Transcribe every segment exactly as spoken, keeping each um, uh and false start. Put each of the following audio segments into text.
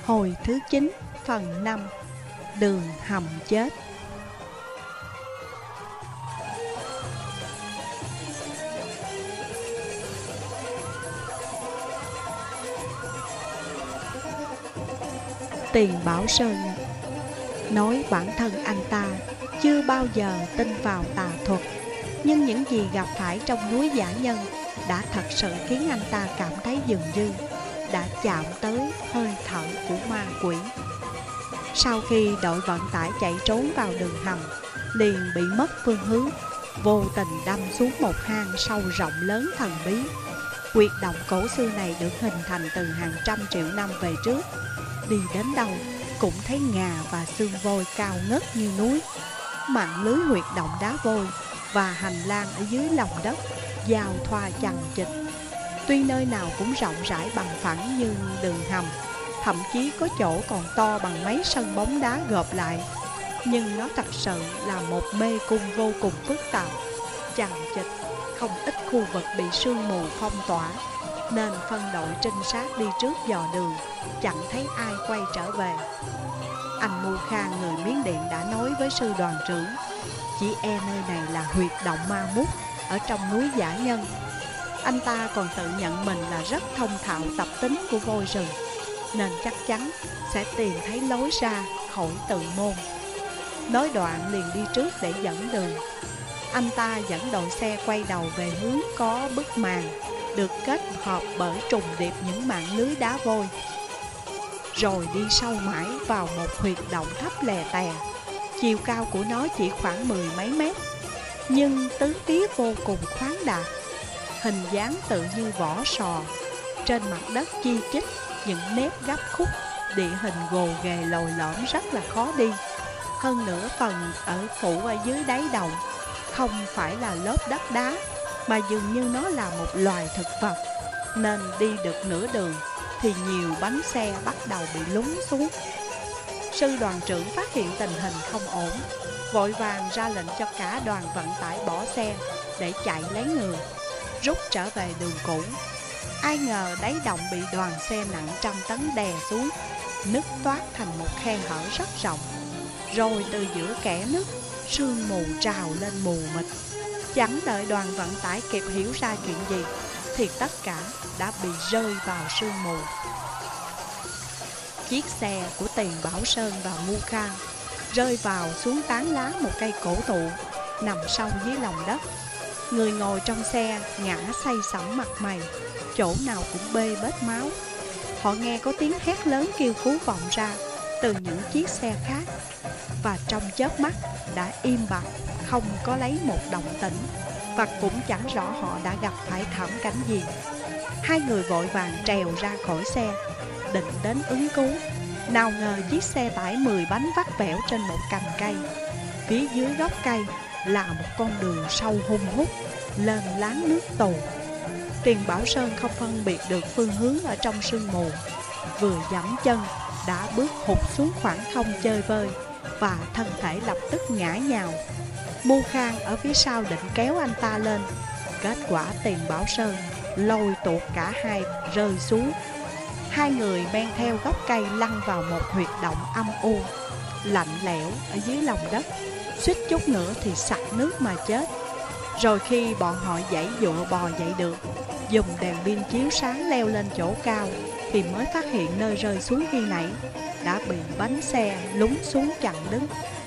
Hồi thứ chín, phần năm. Đường hầm chết. Tiền Bảo Sơn nói bản thân anh ta chưa bao giờ tin vào tà thuật, nhưng những gì gặp phải trong núi Giả Nhân đã thật sự khiến anh ta cảm thấy dường như đã chạm tới hơi thở của ma quỷ. Sau khi đội vận tải chạy trốn vào đường hầm, liền bị mất phương hướng, vô tình đâm xuống một hang sâu rộng lớn thần bí. Huyệt động cổ xưa này được hình thành từ hàng trăm triệu năm về trước. Đi đến đâu cũng thấy ngà và xương vôi cao ngất như núi. Mạng lưới huyệt động đá vôi và hành lang ở dưới lòng đất giao thoa chằng chịt. Tuy nơi nào cũng rộng rãi bằng phẳng như đường hầm, thậm chí có chỗ còn to bằng mấy sân bóng đá gộp lại, nhưng nó thật sự là một mê cung vô cùng phức tạp, chằng chịt. Không ít khu vực bị sương mù phong tỏa, nên phân đội trinh sát đi trước dò đường, chẳng thấy ai quay trở về. Anh Mu Khang người Miến Điện đã nói với sư đoàn trưởng, chỉ e nơi này là huyệt động ma mút ở trong núi Giả Nhân. Anh ta còn tự nhận mình là rất thông thạo tập tính của voi rừng, nên chắc chắn sẽ tìm thấy lối ra khỏi tự môn. Nói đoạn liền đi trước để dẫn đường. Anh ta dẫn đội xe quay đầu về hướng có bức màn được kết hợp bởi trùng điệp những mạng lưới đá vôi, rồi đi sâu mãi vào một huyệt động thấp lè tè. Chiều cao của nó chỉ khoảng mười mấy mét, nhưng tứ phía vô cùng khoáng đạt, hình dáng tự như vỏ sò. Trên mặt đất chi chít những nếp gấp khúc, địa hình gồ ghề lồi lõm rất là khó đi. Hơn nữa phần ở phủ ở dưới đáy động không phải là lớp đất đá, mà dường như nó là một loài thực vật, nên đi được nửa đường thì nhiều bánh xe bắt đầu bị lún xuống. Sư đoàn trưởng phát hiện tình hình không ổn, vội vàng ra lệnh cho cả đoàn vận tải bỏ xe để chạy lấy người, rút trở về đường cũ. Ai ngờ đáy động bị đoàn xe nặng trăm tấn đè xuống, nứt toát thành một khe hở rất rộng. Rồi từ giữa kẽ nứt, sương mù trào lên mù mịt. Chẳng đợi đoàn vận tải kịp hiểu ra chuyện gì thì tất cả đã bị rơi vào sương mù. Chiếc xe của Tiền Bảo Sơn và Mu Khang rơi vào xuống tán lá một cây cổ thụ nằm sâu dưới lòng đất. Người ngồi trong xe ngã say sẩm mặt mày, chỗ nào cũng bê bết máu. Họ nghe có tiếng hét lớn kêu cứu vọng ra từ những chiếc xe khác, và trong chớp mắt đã im bặt, không có lấy một động tĩnh, và cũng chẳng rõ họ đã gặp phải thảm cảnh gì. Hai người vội vàng trèo ra khỏi xe, định đến ứng cứu. Nào ngờ chiếc xe tải mười bánh vắt vẻo trên một cành cây. Phía dưới gốc cây là một con đường sâu hun hút, lên láng nước tù. Tiền Bảo Sơn không phân biệt được phương hướng ở trong sương mù, vừa giẫm chân đã bước hụt xuống khoảng không chơi vơi, và thân thể lập tức ngã nhào. Mu Khang ở phía sau định kéo anh ta lên, kết quả Tiền Bảo Sơn lôi tuột cả hai rơi xuống. Hai người men theo gốc cây lăn vào một huyệt động âm u, lạnh lẽo ở dưới lòng đất, suýt chút nữa thì sặc nước mà chết. Rồi khi bọn họ giãy giụa bò dậy được, dùng đèn pin chiếu sáng leo lên chỗ cao, thì mới phát hiện nơi rơi xuống khi nãy đã bị bánh xe lún xuống chặn đứng.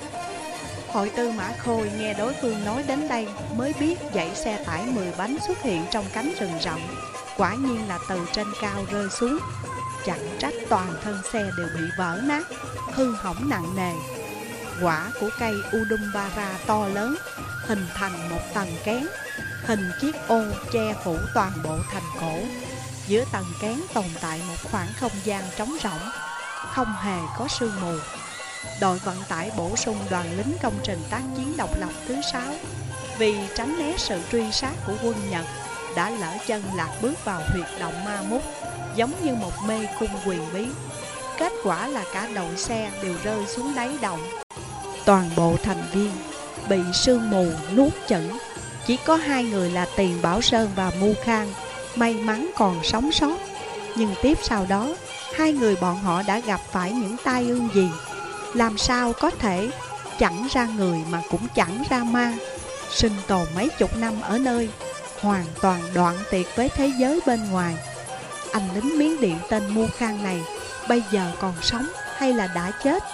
Hội Tư Mã Khôi nghe đối phương nói đến đây mới biết dãy xe tải mười bánh xuất hiện trong cánh rừng rậm, quả nhiên là từ trên cao rơi xuống. Chẳng trách toàn thân xe đều bị vỡ nát, hư hỏng nặng nề. Quả của cây Udumbara to lớn, hình thành một tầng kén, hình chiếc ô che phủ toàn bộ thành cổ. Giữa tầng kén tồn tại một khoảng không gian trống rỗng, không hề có sương mù. Đội vận tải bổ sung đoàn lính công trình tác chiến độc lập thứ sáu, vì tránh né sự truy sát của quân Nhật, đã lỡ chân lạc bước vào huyệt động ma mút, giống như một mê cung huyền bí. Kết quả là cả đội xe đều rơi xuống đáy động. Toàn bộ thành viên bị sương mù nuốt chửng. Chỉ có hai người là Tiền Bảo Sơn và Mu Khang may mắn còn sống sót. Nhưng tiếp sau đó, hai người bọn họ đã gặp phải những tai ương gì? Làm sao có thể chẳng ra người mà cũng chẳng ra ma, sinh tồn mấy chục năm ở nơi hoàn toàn đoạn tuyệt với thế giới bên ngoài. Anh lính Miến Điện tên Mu Khang này bây giờ còn sống hay là đã chết?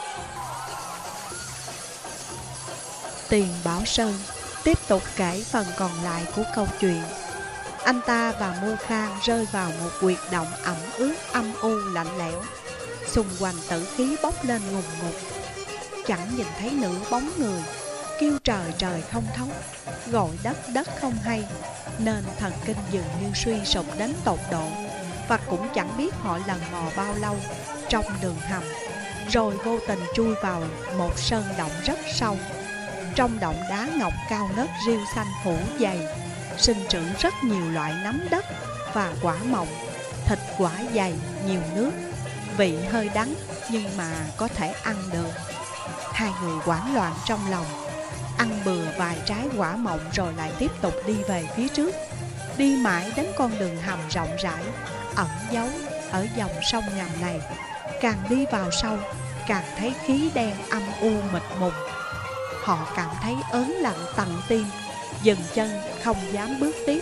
Tiền Bảo Sơn tiếp tục kể phần còn lại của câu chuyện. Anh ta và Mu Khang rơi vào một huyệt động ẩm ướt âm u lạnh lẽo. Xung quanh tử khí bốc lên ngùn ngụt, chẳng nhìn thấy nửa bóng người, kêu trời trời không thấu, gọi đất đất không hay, nên thần kinh dường như suy sụp đến tột độ. Và cũng chẳng biết họ lần mò bao lâu trong đường hầm, rồi vô tình chui vào một sơn động rất sâu. Trong động đá ngọc cao nớt rêu xanh phủ dày, sinh trưởng rất nhiều loại nấm đất và quả mọng. Thịt quả dày, nhiều nước, vị hơi đắng nhưng mà có thể ăn được. Hai người hoảng loạn trong lòng, ăn bừa vài trái quả mọng rồi lại tiếp tục đi về phía trước. Đi mãi đến con đường hầm rộng rãi, ẩn giấu ở dòng sông ngầm này. Càng đi vào sâu, càng thấy khí đen âm u mịt mùng. Họ cảm thấy ớn lạnh tận tim, dừng chân không dám bước tiếp.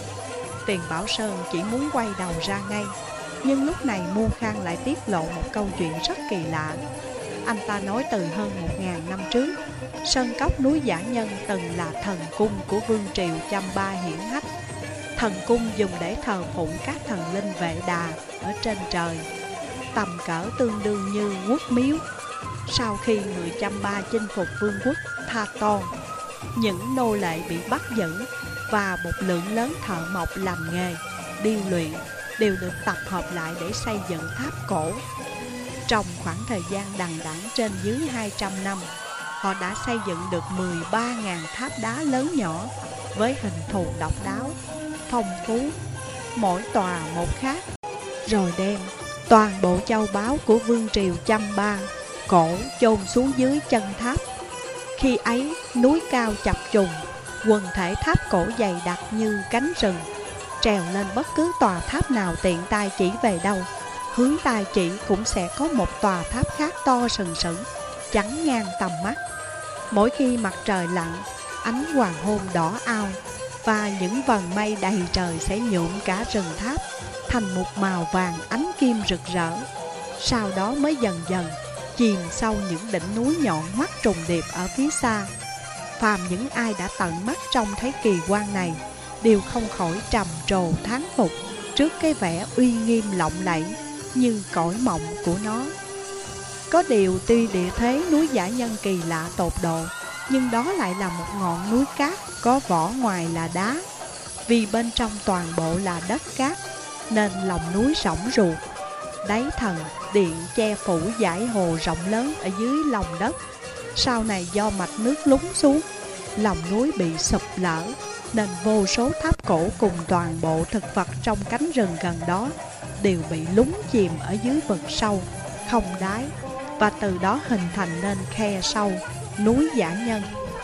Tiền Bảo Sơn chỉ muốn quay đầu ra ngay, nhưng lúc này Mu Khang lại tiết lộ một câu chuyện rất kỳ lạ. Anh ta nói từ hơn một ngàn năm trước, sơn cốc núi Dã Nhân từng là thần cung của vương triều Chăm Ba hiển hách. Thần cung dùng để thờ phụng các thần linh Vệ Đà ở trên trời, tầm cỡ tương đương như quốc miếu. Sau khi người Chăm Ba chinh phục vương quốc Tha Ton, những nô lệ bị bắt giữ và một lượng lớn thợ mộc làm nghề điêu luyện đều được tập hợp lại để xây dựng tháp cổ. Trong khoảng thời gian đằng đẵng trên dưới hai trăm năm, họ đã xây dựng được mười ba nghìn tháp đá lớn nhỏ với hình thù độc đáo, phong phú, mỗi tòa một khác, rồi đem toàn bộ châu báu của vương triều Chăm Ba cổ chôn xuống dưới chân tháp. Khi ấy núi cao chập trùng, quần thể tháp cổ dày đặc như cánh rừng. Trèo lên bất cứ tòa tháp nào tiện tay chỉ về đâu, hướng tay chỉ cũng sẽ có một tòa tháp khác to sừng sững, chắn ngang tầm mắt. Mỗi khi mặt trời lặn, ánh hoàng hôn đỏ ao và những vầng mây đầy trời sẽ nhuộm cả rừng tháp thành một màu vàng ánh kim rực rỡ. Sau đó mới dần dần chìm sâu những đỉnh núi nhọn hoắt trùng điệp ở phía xa. Phàm những ai đã tận mắt trông thấy kỳ quan này đều không khỏi trầm trồ thán phục trước cái vẻ uy nghiêm lộng lẫy như cõi mộng của nó. Có điều tuy địa thế núi Dã Nhân kỳ lạ tột độ, nhưng đó lại là một ngọn núi cát có vỏ ngoài là đá. Vì bên trong toàn bộ là đất cát nên lòng núi rỗng ruột. Đáy thần điện che phủ dải hồ rộng lớn ở dưới lòng đất. Sau này do mạch nước lún xuống, lòng núi bị sụp lở, nên vô số tháp cổ cùng toàn bộ thực vật trong cánh rừng gần đó đều bị lún chìm ở dưới vực sâu, không đáy, và từ đó hình thành nên khe sâu núi Dã Nhân.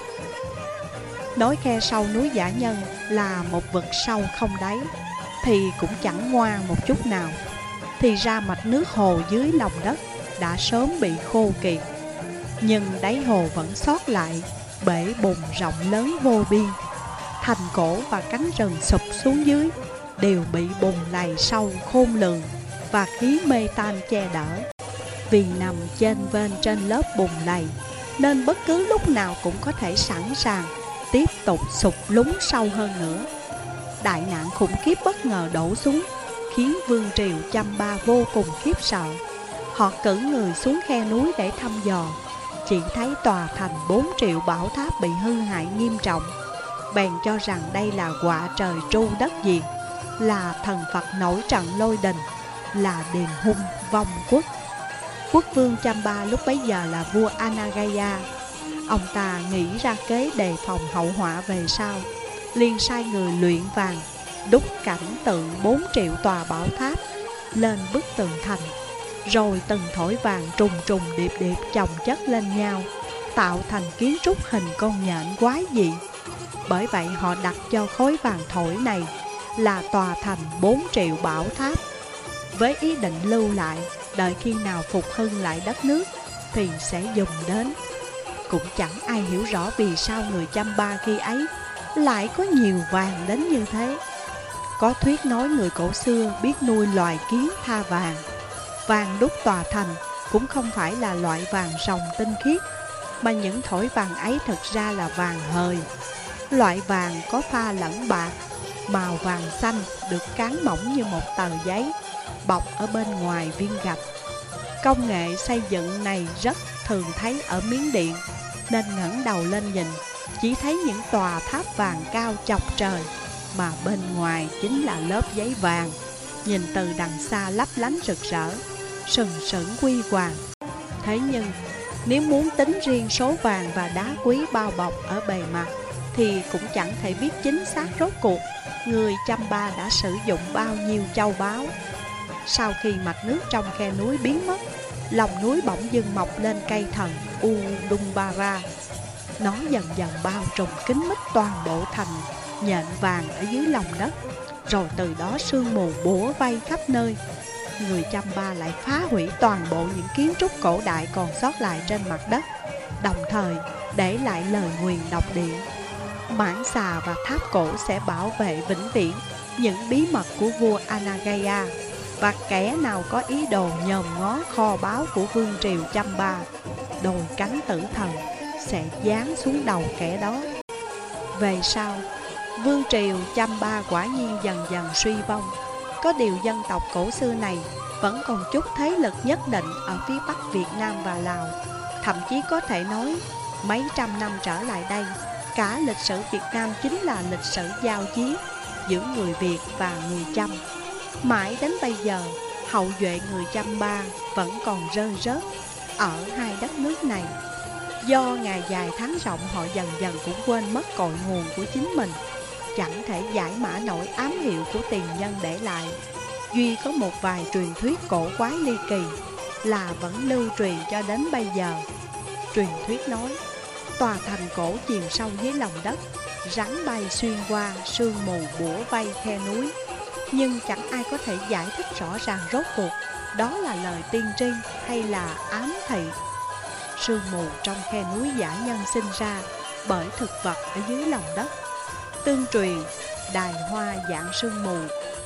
Nói khe sâu núi Dã Nhân là một vực sâu không đáy thì cũng chẳng ngoa một chút nào. Thì ra mạch nước hồ dưới lòng đất đã sớm bị khô kiệt, nhưng đáy hồ vẫn sót lại bể bùn rộng lớn vô biên. Thành cổ và cánh rừng sụp xuống dưới đều bị bùn lầy sâu khôn lường và khí mê tan che đỡ. Vì nằm trên vên trên lớp bùn lầy nên bất cứ lúc nào cũng có thể sẵn sàng tiếp tục sụp lún sâu hơn nữa. Đại nạn khủng khiếp bất ngờ đổ xuống khiến vương triều Chăm Ba vô cùng khiếp sợ. Họ cử người xuống khe núi để thăm dò, chỉ thấy tòa thành bốn triệu bảo tháp bị hư hại nghiêm trọng, bèn cho rằng đây là quả trời tru đất diệt, là thần Phật nổi trận lôi đình, là điền hung vong quốc. Quốc vương Chăm Ba lúc bấy giờ là vua Anagaya. Ông ta nghĩ ra kế đề phòng hậu họa về sau, liền sai người luyện vàng, đúc cảnh tượng bốn triệu tòa bảo tháp lên bức tường thành, rồi từng thỏi vàng trùng trùng điệp điệp chồng chất lên nhau, tạo thành kiến trúc hình con nhện quái dị. Bởi vậy họ đặt cho khối vàng thỏi này là tòa thành bốn triệu bảo tháp, với ý định lưu lại đợi khi nào phục hưng lại đất nước thì sẽ dùng đến. Cũng chẳng ai hiểu rõ vì sao người Chăm Ba khi ấy lại có nhiều vàng đến như thế. Có thuyết nói người cổ xưa biết nuôi loài kiến tha vàng. Vàng đúc tòa thành cũng không phải là loại vàng ròng tinh khiết, mà những thỏi vàng ấy thực ra là vàng hời. Loại vàng có pha lẫn bạc, màu vàng xanh, được cán mỏng như một tờ giấy, bọc ở bên ngoài viên gạch. Công nghệ xây dựng này rất thường thấy ở Miến Điện, nên ngẩng đầu lên nhìn, chỉ thấy những tòa tháp vàng cao chọc trời, mà bên ngoài chính là lớp giấy vàng, nhìn từ đằng xa lấp lánh rực rỡ, sừng sững quy hoàng. Thế nhưng, nếu muốn tính riêng số vàng và đá quý bao bọc ở bề mặt, thì cũng chẳng thể biết chính xác rốt cuộc người Chăm Ba đã sử dụng bao nhiêu châu báu. Sau khi mạch nước trong khe núi biến mất, lòng núi bỗng dưng mọc lên cây thần Udumbara. Nó dần dần bao trùm kín mít toàn bộ thành nhện vàng ở dưới lòng đất. Rồi từ đó sương mù bủa vây khắp nơi. Người Chăm Ba lại phá hủy toàn bộ những kiến trúc cổ đại còn sót lại trên mặt đất, đồng thời để lại lời nguyền độc địa: mãng xà và tháp cổ sẽ bảo vệ vĩnh viễn những bí mật của vua Anagaya, và kẻ nào có ý đồ nhòm ngó kho báu của vương triều Chăm Ba, đôi cánh tử thần sẽ giáng xuống đầu kẻ đó. Về sau, vương triều Chăm Ba quả nhiên dần dần suy vong. Có điều dân tộc cổ xưa này vẫn còn chút thế lực nhất định ở phía Bắc Việt Nam và Lào. Thậm chí có thể nói, mấy trăm năm trở lại đây, cả lịch sử Việt Nam chính là lịch sử giao chiến giữa người Việt và người Chăm. Mãi đến bây giờ, hậu duệ người Chăm Ba vẫn còn rơi rớt ở hai đất nước này. Do ngày dài tháng rộng, họ dần dần cũng quên mất cội nguồn của chính mình, chẳng thể giải mã nổi ám hiệu của tiền nhân để lại. Duy có một vài truyền thuyết cổ quái ly kỳ là vẫn lưu truyền cho đến bây giờ. Truyền thuyết nói, tòa thành cổ chìm sâu dưới lòng đất, rắn bay xuyên qua, sương mù bủa vây khe núi. Nhưng chẳng ai có thể giải thích rõ ràng rốt cuộc đó là lời tiên tri hay là ám thị. Sương mù trong khe núi giả nhân sinh ra bởi thực vật ở dưới lòng đất. Tương truyền, đài hoa dạng sương mù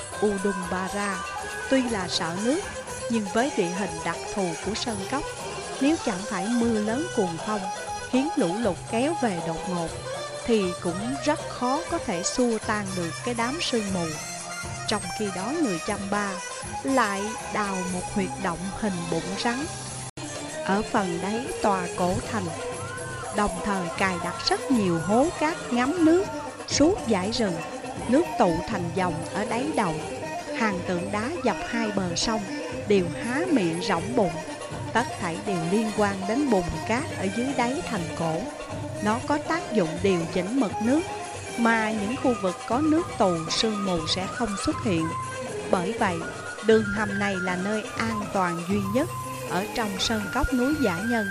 Udumbara tuy là sợ nước, nhưng với địa hình đặc thù của sơn cốc, nếu chẳng phải mưa lớn cuồng phong khiến lũ lụt kéo về đột ngột, thì cũng rất khó có thể xua tan được cái đám sương mù. Trong khi đó người Chăm Ba lại đào một huyệt động hình bụng rắn ở phần đáy tòa cổ thành, đồng thời cài đặt rất nhiều hố cát ngắm nước suốt dải rừng. Nước tụ thành dòng ở đáy động. Hàng tượng đá dọc hai bờ sông đều há miệng rỗng bụng. Tất thảy đều liên quan đến bùn cát ở dưới đáy thành cổ. Nó có tác dụng điều chỉnh mực nước, mà những khu vực có nước tù, sương mù sẽ không xuất hiện. Bởi vậy, đường hầm này là nơi an toàn duy nhất ở trong sơn cốc núi Dã Nhân.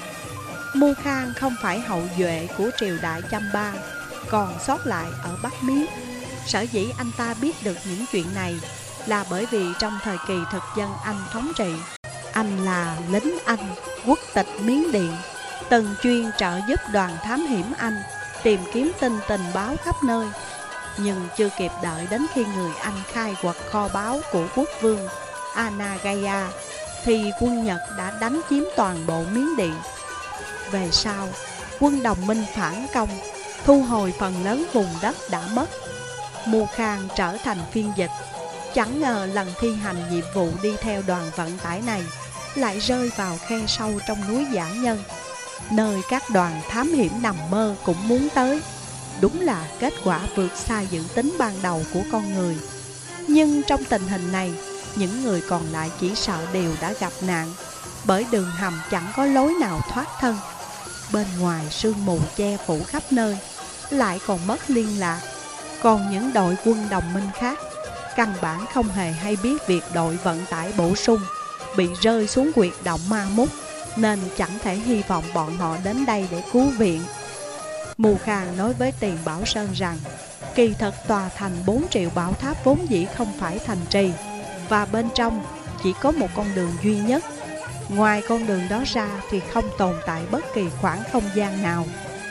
Mu Khang không phải hậu duệ của triều đại Chăm Ba, còn sót lại ở Bắc Miến. Sở dĩ anh ta biết được những chuyện này là bởi vì trong thời kỳ thực dân Anh thống trị, anh là lính Anh, quốc tịch Miến Điện, từng chuyên trợ giúp đoàn thám hiểm Anh tìm kiếm tin tình báo khắp nơi. Nhưng chưa kịp đợi đến khi người Anh khai quật kho báu của quốc vương Anagaya, thì quân Nhật đã đánh chiếm toàn bộ Miến Điện. Về sau, quân đồng minh phản công, thu hồi phần lớn vùng đất đã mất. Mu Khang trở thành phiên dịch. Chẳng ngờ lần thi hành nhiệm vụ đi theo đoàn vận tải này lại rơi vào khe sâu trong núi Dã Nhân, nơi các đoàn thám hiểm nằm mơ cũng muốn tới. Đúng là kết quả vượt xa dự tính ban đầu của con người. Nhưng trong tình hình này, những người còn lại chỉ sợ đều đã gặp nạn, bởi đường hầm chẳng có lối nào thoát thân. Bên ngoài sương mù che phủ khắp nơi, lại còn mất liên lạc. Còn những đội quân đồng minh khác căn bản không hề hay biết việc đội vận tải bổ sung bị rơi xuống huyệt động Ma Mút, nên chẳng thể hy vọng bọn họ đến đây để cứu viện. Mu Khang nói với Tiền Bảo Sơn rằng kỳ thực tòa thành bốn triệu bảo tháp vốn dĩ không phải thành trì, và bên trong chỉ có một con đường duy nhất. Ngoài con đường đó ra thì không tồn tại bất kỳ khoảng không gian nào.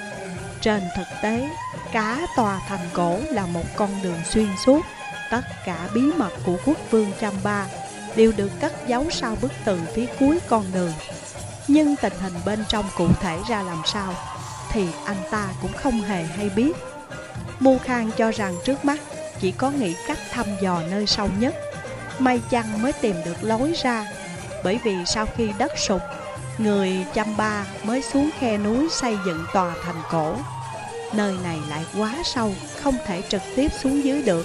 Trên thực tế, cả tòa thành cổ là một con đường xuyên suốt. Tất cả bí mật của quốc vương Champa đều được cất giấu sau bức tường phía cuối con đường. Nhưng tình hình bên trong cụ thể ra làm sao thì anh ta cũng không hề hay biết. Mu Khang cho rằng trước mắt chỉ có nghĩ cách thăm dò nơi sâu nhất, may chăng mới tìm được lối ra. Bởi vì sau khi đất sụp, người Champa mới xuống khe núi xây dựng tòa thành cổ. Nơi này lại quá sâu, không thể trực tiếp xuống dưới được,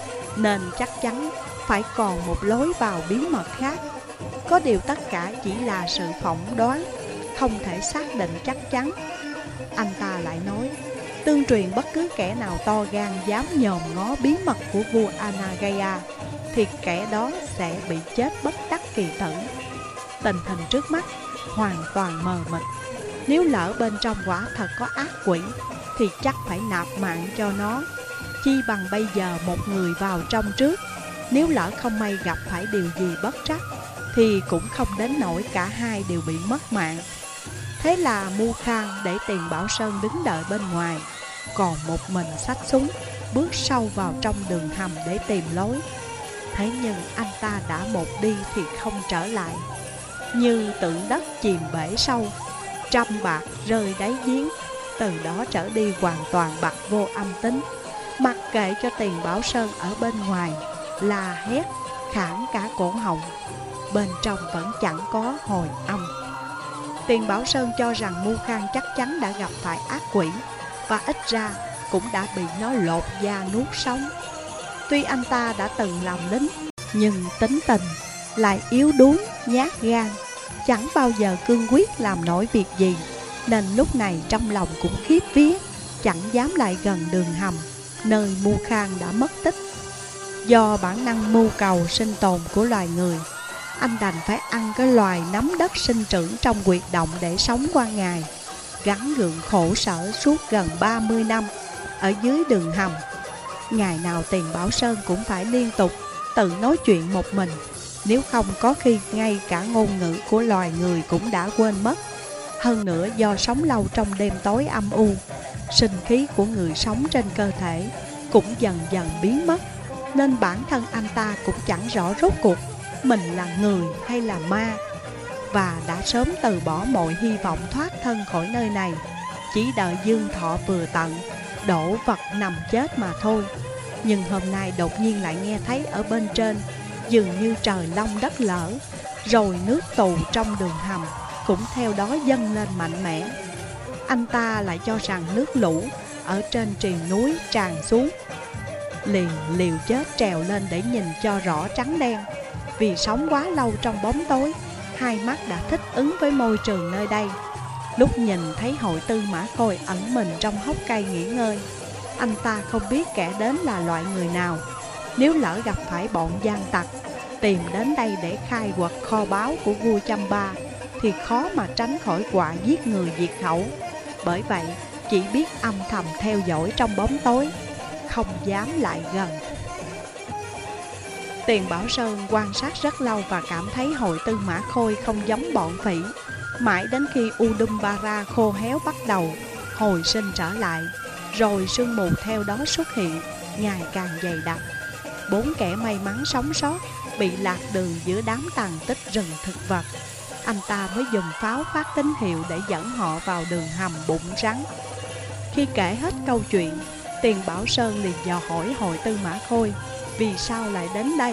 nên chắc chắn phải còn một lối vào bí mật khác. Có điều tất cả chỉ là sự phỏng đoán, không thể xác định chắc chắn. Anh ta lại nói, tương truyền bất cứ kẻ nào to gan dám nhòm ngó bí mật của vua Anagaya thì kẻ đó sẽ bị chết bất đắc kỳ tử. Tình hình trước mắt hoàn toàn mờ mịt. Nếu lỡ bên trong quả thật có ác quỷ thì chắc phải nạp mạng cho nó. Chi bằng bây giờ một người vào trong trước. Nếu lỡ không may gặp phải điều gì bất trắc thì cũng không đến nỗi cả hai đều bị mất mạng. Thế là Mu Khang để Tiền Bảo Sơn đứng đợi bên ngoài, còn một mình xách súng bước sâu vào trong đường hầm để tìm lối. Thế nhưng anh ta đã một đi thì không trở lại, như tượng đất chìm bể sâu, trăm bạc rơi đáy giếng. Từ đó trở đi hoàn toàn bặt vô âm tính, mặc kệ cho Tiền Bảo Sơn ở bên ngoài la hét khản cả cổ họng, bên trong vẫn chẳng có hồi âm. Tiền Bảo Sơn cho rằng Mu Khang chắc chắn đã gặp phải ác quỷ, và ít ra cũng đã bị nó lột da nuốt sống. Tuy anh ta đã từng làm lính, nhưng tính tình lại yếu đuối, nhát gan, chẳng bao giờ cương quyết làm nổi việc gì, nên lúc này trong lòng cũng khiếp vía, chẳng dám lại gần đường hầm nơi Mu Khang đã mất tích. Do bản năng mưu cầu sinh tồn của loài người, anh đành phải ăn cái loài nấm đất sinh trưởng trong huyệt động để sống qua ngày, gắng gượng khổ sở suốt gần ba mươi năm ở dưới đường hầm. Ngày nào Tiền Bảo Sơn cũng phải liên tục tự nói chuyện một mình, nếu không có khi ngay cả ngôn ngữ của loài người cũng đã quên mất. Hơn nữa do sống lâu trong đêm tối âm u, sinh khí của người sống trên cơ thể cũng dần dần biến mất, nên bản thân anh ta cũng chẳng rõ rốt cuộc mình là người hay là ma, và đã sớm từ bỏ mọi hy vọng thoát thân khỏi nơi này, chỉ đợi dương thọ vừa tận, đổ vật nằm chết mà thôi. Nhưng hôm nay đột nhiên lại nghe thấy ở bên trên dường như trời long đất lở, rồi nước tù trong đường hầm cũng theo đó dâng lên mạnh mẽ. Anh ta lại cho rằng nước lũ ở trên triền núi tràn xuống, liền liều chết trèo lên để nhìn cho rõ trắng đen. Vì sống quá lâu trong bóng tối, hai mắt đã thích ứng với môi trường nơi đây. Lúc nhìn thấy Hội Tư Mã Khôi ẩn mình trong hốc cây nghỉ ngơi, anh ta không biết kẻ đến là loại người nào. Nếu lỡ gặp phải bọn gian tặc tìm đến đây để khai quật kho báu của vua Champa thì khó mà tránh khỏi quả giết người diệt khẩu. Bởi vậy chỉ biết âm thầm theo dõi trong bóng tối, không dám lại gần. Tiền Bảo Sơn quan sát rất lâu và cảm thấy Hội Tư Mã Khôi không giống bọn phỉ. Mãi đến khi Udambara khô héo bắt đầu hồi sinh trở lại, rồi sương mù theo đó xuất hiện, ngày càng dày đặc. Bốn kẻ may mắn sống sót bị lạc đường giữa đám tàn tích rừng thực vật. Anh ta mới dùng pháo phát tín hiệu để dẫn họ vào đường hầm bụng rắn. Khi kể hết câu chuyện, Tiền Bảo Sơn liền dò hỏi Hội Tư Mã Khôi vì sao lại đến đây.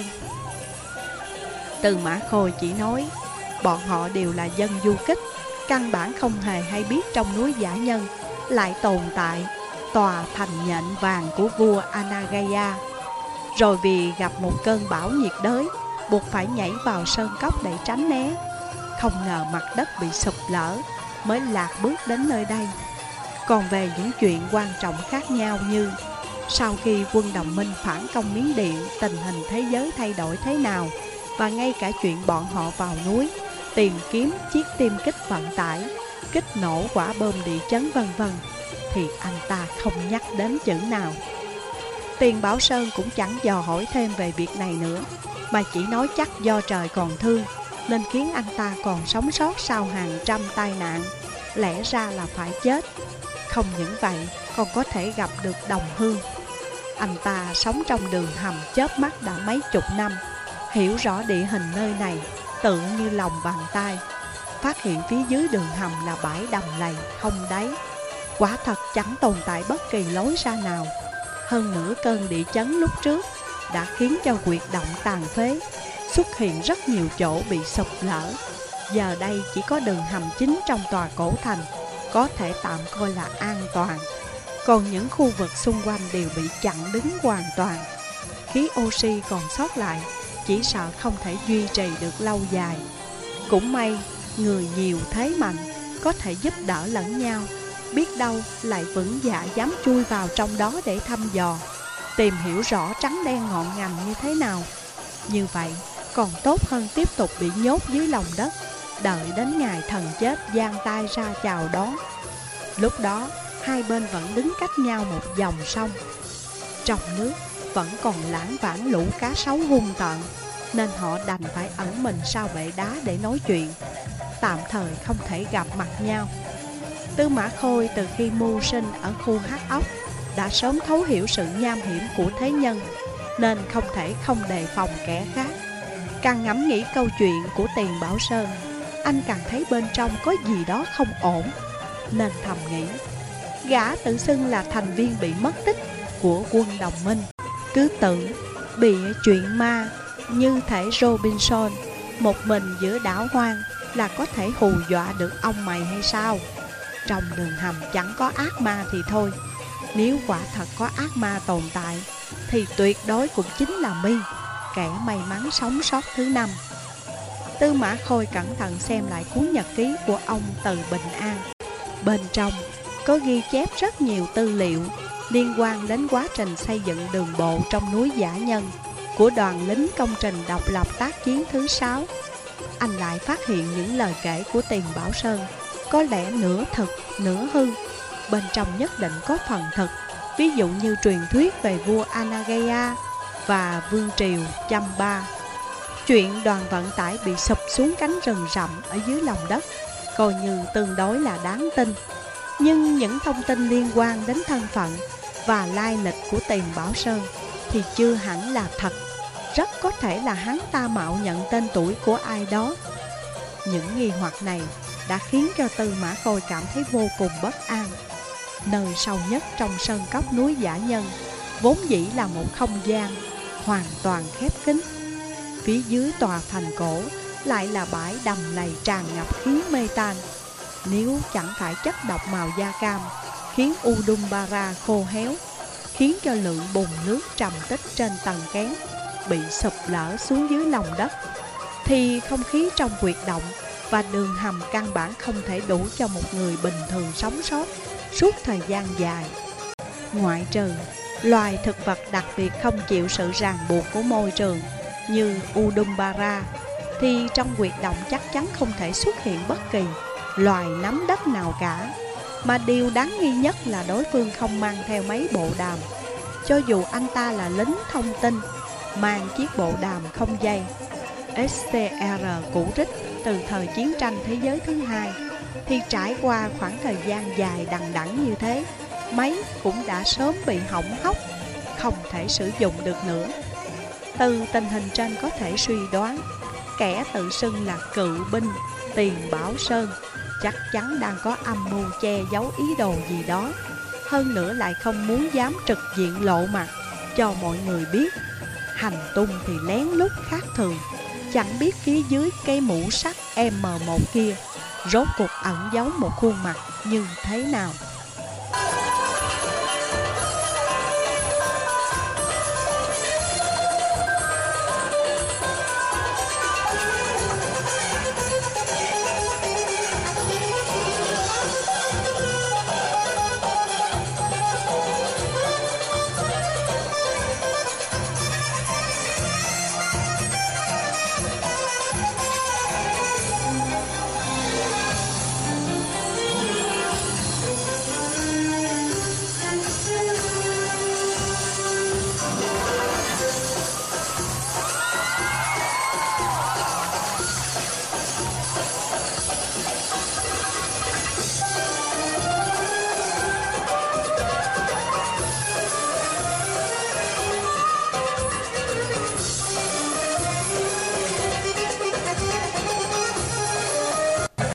Tư Mã Khôi chỉ nói bọn họ đều là dân du kích, căn bản không hề hay biết trong núi Dã Nhân lại tồn tại tòa thành nhện vàng của vua Anagaya. Rồi vì gặp một cơn bão nhiệt đới, buộc phải nhảy vào sơn cốc để tránh né. Không ngờ mặt đất bị sụp lở, mới lạc bước đến nơi đây. Còn về những chuyện quan trọng khác nhau như sau khi quân đồng minh phản công Miến Điện, tình hình thế giới thay đổi thế nào, và ngay cả chuyện bọn họ vào núi tìm kiếm chiếc tiêm kích vận tải, kích nổ quả bom địa chấn vân vân, thì anh ta không nhắc đến chữ nào. Tiền Bảo Sơn cũng chẳng dò hỏi thêm về việc này nữa, mà chỉ nói chắc do trời còn thương nên khiến anh ta còn sống sót sau hàng trăm tai nạn, lẽ ra là phải chết. Không những vậy, còn có thể gặp được đồng hương. Anh ta sống trong đường hầm chớp mắt đã mấy chục năm, hiểu rõ địa hình nơi này tự như lòng bàn tay. Phát hiện phía dưới đường hầm là bãi đầm lầy không đáy, quả thật chẳng tồn tại bất kỳ lối ra nào. Hơn nữa cơn địa chấn lúc trước đã khiến cho huyệt động tàn phế, xuất hiện rất nhiều chỗ bị sụp lở. Giờ đây chỉ có đường hầm chính trong tòa cổ thành có thể tạm coi là an toàn, còn những khu vực xung quanh đều bị chặn đứng hoàn toàn. Khí oxy còn sót lại chỉ sợ không thể duy trì được lâu dài. Cũng may người nhiều thế mạnh, có thể giúp đỡ lẫn nhau, biết đâu lại vững dạ dám chui vào trong đó để thăm dò, tìm hiểu rõ trắng đen ngọn ngành như thế nào. Như vậy còn tốt hơn tiếp tục bị nhốt dưới lòng đất, đợi đến ngày thần chết giang tay ra chào đón. Lúc đó hai bên vẫn đứng cách nhau một dòng sông. Trong nước vẫn còn lãng vãng lũ cá sấu hung tợn, nên họ đành phải ẩn mình sau bệ đá để nói chuyện, tạm thời không thể gặp mặt nhau. Tư Mã Khôi từ khi mưu sinh ở khu Hắc Ốc đã sớm thấu hiểu sự nham hiểm của thế nhân, nên không thể không đề phòng kẻ khác. Càng ngẫm nghĩ câu chuyện của Tiền Bảo Sơn, anh càng thấy bên trong có gì đó không ổn, nên thầm nghĩ, gã tự xưng là thành viên bị mất tích của quân đồng minh, cứ tưởng bị chuyện ma như thể Robinson một mình giữa đảo hoang là có thể hù dọa được ông mày hay sao? Trong đường hầm chẳng có ác ma thì thôi, nếu quả thật có ác ma tồn tại thì tuyệt đối cũng chính là Mi, kẻ may mắn sống sót thứ năm. Tư Mã Khôi cẩn thận xem lại cuốn nhật ký của ông Từ Bình An. Bên trong có ghi chép rất nhiều tư liệu liên quan đến quá trình xây dựng đường bộ trong núi Dã Nhân của đoàn lính công trình độc lập tác chiến thứ sáu. Anh lại phát hiện những lời kể của Tiền Bảo Sơn có lẽ nửa thực nửa hư, bên trong nhất định có phần thực, ví dụ như truyền thuyết về vua Anagaya và vương triều Chamba. Chuyện đoàn vận tải bị sụp xuống cánh rừng rậm ở dưới lòng đất coi như tương đối là đáng tin. Nhưng những thông tin liên quan đến thân phận và lai lịch của Tiền Bảo Sơn thì chưa hẳn là thật. Rất có thể là hắn ta mạo nhận tên tuổi của ai đó. Những nghi hoặc này đã khiến cho Tư Mã Khôi cảm thấy vô cùng bất an. Nơi sâu nhất trong sơn cốc núi Dã Nhân vốn dĩ là một không gian hoàn toàn khép kín. Phía dưới tòa thành cổ lại là bãi đầm lầy tràn ngập khí mê tan. Nếu chẳng phải chất độc màu da cam khiến Udumbarra khô héo, khiến cho lượng bùn nước trầm tích trên tầng kén bị sụp lở xuống dưới lòng đất, thì không khí trong huyệt động và đường hầm căn bản không thể đủ cho một người bình thường sống sót suốt thời gian dài. Ngoại trừ loài thực vật đặc biệt không chịu sự ràng buộc của môi trường như Udumbarra, thì trong huyệt động chắc chắn không thể xuất hiện bất kỳ loài nắm đất nào cả. Mà điều đáng nghi nhất là đối phương không mang theo mấy bộ đàm. Cho dù anh ta là lính thông tin, mang chiếc bộ đàm không dây ét tê rờ cũ rích từ thời chiến tranh thế giới thứ hai, thì trải qua khoảng thời gian dài đằng đẵng như thế, máy cũng đã sớm bị hỏng hóc, không thể sử dụng được nữa. Từ tình hình trên có thể suy đoán, kẻ tự xưng là cự binh Tiền Bảo Sơn chắc chắn đang có âm mưu che giấu ý đồ gì đó, hơn nữa lại không muốn dám trực diện lộ mặt cho mọi người biết. Hành tung thì lén lút khác thường, chẳng biết phía dưới cái mũ sắt M một kia rốt cuộc ẩn giấu một khuôn mặt như thế nào.